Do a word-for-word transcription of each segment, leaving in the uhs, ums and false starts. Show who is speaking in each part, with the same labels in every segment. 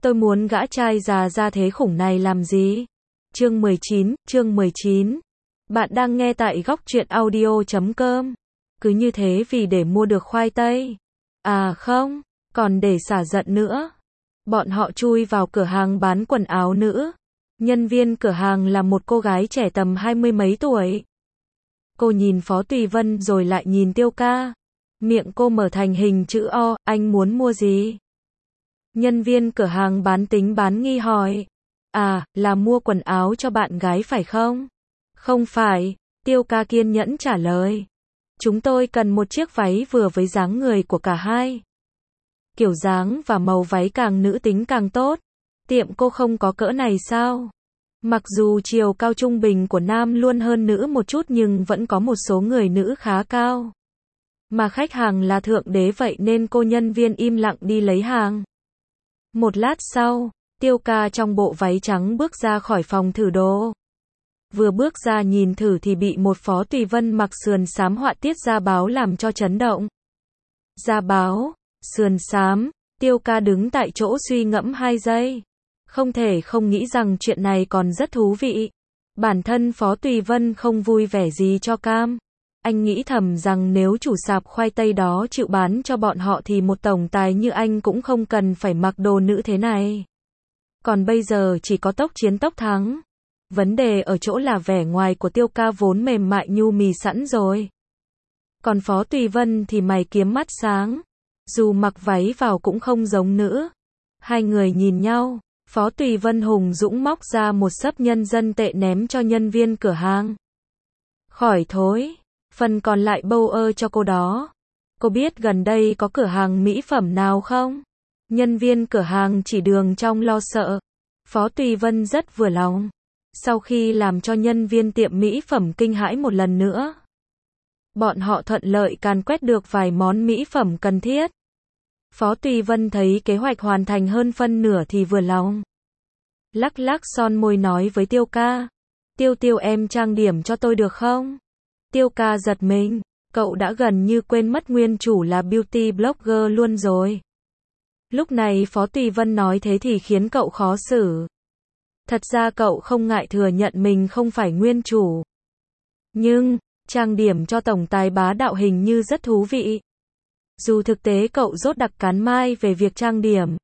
Speaker 1: Tôi muốn gã trai già ra thế khủng này làm gì? Chương mười chín, chương mười chín. Bạn đang nghe tại góc truyện audio chấm com. Cứ như thế vì để mua được khoai tây. À không, còn để xả giận nữa. Bọn họ chui vào cửa hàng bán quần áo nữ. Nhân viên cửa hàng là một cô gái trẻ tầm hai mươi mấy tuổi. Cô nhìn Phó Tùy Vân rồi lại nhìn Tiêu Ca. Miệng cô mở thành hình chữ O, anh muốn mua gì? Nhân viên cửa hàng bán tính bán nghi hỏi. À, là mua quần áo cho bạn gái phải không? Không phải, Tiêu Ca kiên nhẫn trả lời. Chúng tôi cần một chiếc váy vừa với dáng người của cả hai. Kiểu dáng và màu váy càng nữ tính càng tốt. Tiệm cô không có cỡ này sao? Mặc dù chiều cao trung bình của nam luôn hơn nữ một chút nhưng vẫn có một số người nữ khá cao. Mà khách hàng là thượng đế vậy nên cô nhân viên im lặng đi lấy hàng. Một lát sau, Tiêu Ca trong bộ váy trắng bước ra khỏi phòng thử đồ. Vừa bước ra nhìn thử thì bị một Phó Tùy Vân mặc sườn xám họa tiết da báo làm cho chấn động. Da báo, sườn xám, Tiêu Ca đứng tại chỗ suy ngẫm hai giây. Không thể không nghĩ rằng chuyện này còn rất thú vị. Bản thân Phó Tùy Vân không vui vẻ gì cho cam. Anh nghĩ thầm rằng nếu chủ sạp khoai tây đó chịu bán cho bọn họ thì một tổng tài như anh cũng không cần phải mặc đồ nữ thế này. Còn bây giờ chỉ có tốc chiến tốc thắng. Vấn đề ở chỗ là vẻ ngoài của Tiêu Ca vốn mềm mại nhu mì sẵn rồi. Còn Phó Tùy Vân thì mày kiếm mắt sáng. Dù mặc váy vào cũng không giống nữ. Hai người nhìn nhau. Phó Tùy Vân hùng dũng móc ra một xấp nhân dân tệ ném cho nhân viên cửa hàng. Khỏi thối. Phần còn lại bâu ơ cho cô đó. Cô biết gần đây có cửa hàng mỹ phẩm nào không? Nhân viên cửa hàng chỉ đường trong lo sợ. Phó Tùy Vân rất vừa lòng. Sau khi làm cho nhân viên tiệm mỹ phẩm kinh hãi một lần nữa. Bọn họ thuận lợi càn quét được vài món mỹ phẩm cần thiết. Phó Tùy Vân thấy kế hoạch hoàn thành hơn phân nửa thì vừa lòng. Lắc lắc son môi nói với Tiêu Ca. Tiêu Tiêu em trang điểm cho tôi được không? Tiêu Ca giật mình, cậu đã gần như quên mất nguyên chủ là beauty blogger luôn rồi. Lúc này Phó Tùy Vân nói thế thì khiến cậu khó xử. Thật ra cậu không ngại thừa nhận mình không phải nguyên chủ. Nhưng, trang điểm cho tổng tài bá đạo hình như rất thú vị. Dù thực tế cậu rốt đặc cán mai về việc trang điểm.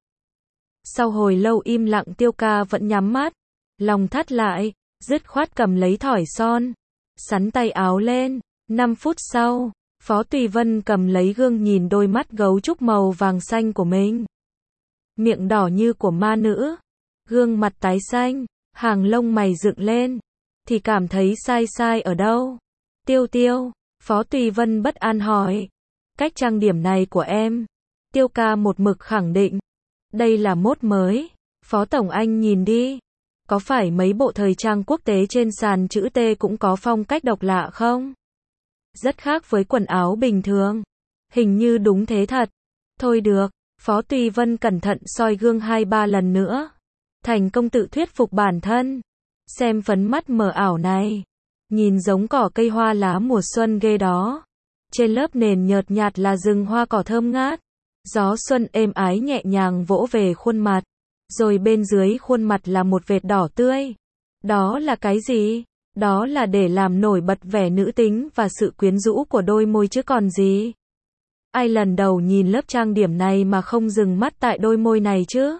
Speaker 1: Sau hồi lâu im lặng Tiêu Ca vẫn nhắm mắt, lòng thắt lại, dứt khoát cầm lấy thỏi son. Sắn tay áo lên. năm phút sau, Phó Tùy Vân cầm lấy gương nhìn đôi mắt gấu trúc màu vàng xanh của mình. Miệng đỏ như của ma nữ. Gương mặt tái xanh, hàng lông mày dựng lên. Thì cảm thấy sai sai ở đâu? Tiêu Tiêu, Phó Tùy Vân bất an hỏi. Cách trang điểm này của em. Tiêu Ca một mực khẳng định. Đây là mốt mới. Phó Tổng anh nhìn đi. Có phải mấy bộ thời trang quốc tế trên sàn chữ T cũng có phong cách độc lạ không? Rất khác với quần áo bình thường. Hình như đúng thế thật. Thôi được, Phó Tùy Vân cẩn thận soi gương hai ba lần nữa. Thành công tự thuyết phục bản thân. Xem phấn mắt mờ ảo này. Nhìn giống cỏ cây hoa lá mùa xuân ghê đó. Trên lớp nền nhợt nhạt là rừng hoa cỏ thơm ngát. Gió xuân êm ái nhẹ nhàng vỗ về khuôn mặt. Rồi bên dưới khuôn mặt là một vệt đỏ tươi. Đó là cái gì? Đó là để làm nổi bật vẻ nữ tính và sự quyến rũ của đôi môi chứ còn gì. Ai lần đầu nhìn lớp trang điểm này mà không dừng mắt tại đôi môi này chứ?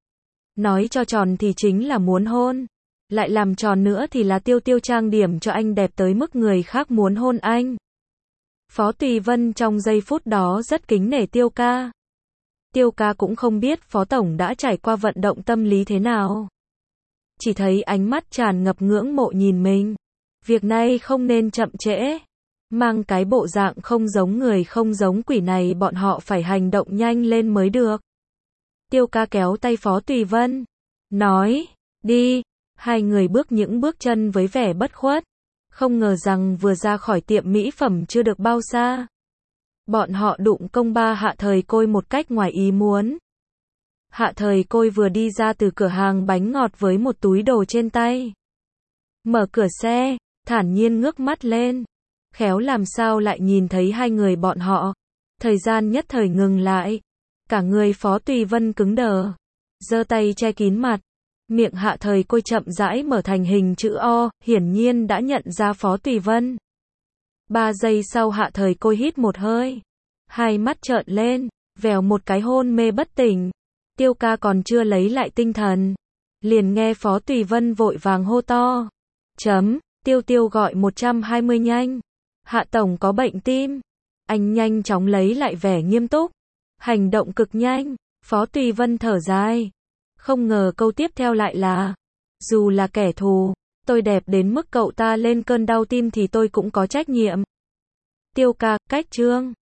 Speaker 1: Nói cho tròn thì chính là muốn hôn. Lại làm tròn nữa thì là Tiêu Tiêu trang điểm cho anh đẹp tới mức người khác muốn hôn anh. Phó Tùy Vân trong giây phút đó rất kính nể Tiêu Ca. Tiêu Ca cũng không biết Phó Tổng đã trải qua vận động tâm lý thế nào. Chỉ thấy ánh mắt tràn ngập ngưỡng mộ nhìn mình. Việc này không nên chậm trễ. Mang cái bộ dạng không giống người không giống quỷ này bọn họ phải hành động nhanh lên mới được. Tiêu Ca kéo tay Phó Tùy Vân. Nói, đi. Hai người bước những bước chân với vẻ bất khuất. Không ngờ rằng vừa ra khỏi tiệm mỹ phẩm chưa được bao xa. Bọn họ đụng công ba Hạ Thời Côi một cách ngoài ý muốn. Hạ Thời Côi vừa đi ra từ cửa hàng bánh ngọt với một túi đồ trên tay. Mở cửa xe, thản nhiên ngước mắt lên. Khéo làm sao lại nhìn thấy hai người bọn họ. Thời gian nhất thời ngừng lại. Cả người Phó Tùy Vân cứng đờ. giơ tay che kín mặt. Miệng Hạ Thời Côi chậm rãi mở thành hình chữ O, hiển nhiên đã nhận ra Phó Tùy Vân. Ba giây sau Hạ Thời Côi hít một hơi. Hai mắt trợn lên, vèo một cái hôn mê bất tỉnh. Tiêu ca còn chưa lấy lại tinh thần. Liền nghe Phó Tùy Vân vội vàng hô to. Chấm, Tiêu Tiêu gọi một trăm hai mươi nhanh. Hạ Tổng có bệnh tim. Anh nhanh chóng lấy lại vẻ nghiêm túc. Hành động cực nhanh. Phó Tùy Vân thở dài. Không ngờ câu tiếp theo lại là. Dù là kẻ thù, tôi đẹp đến mức cậu ta lên cơn đau tim thì tôi cũng có trách nhiệm. Tiêu ca, cách chương.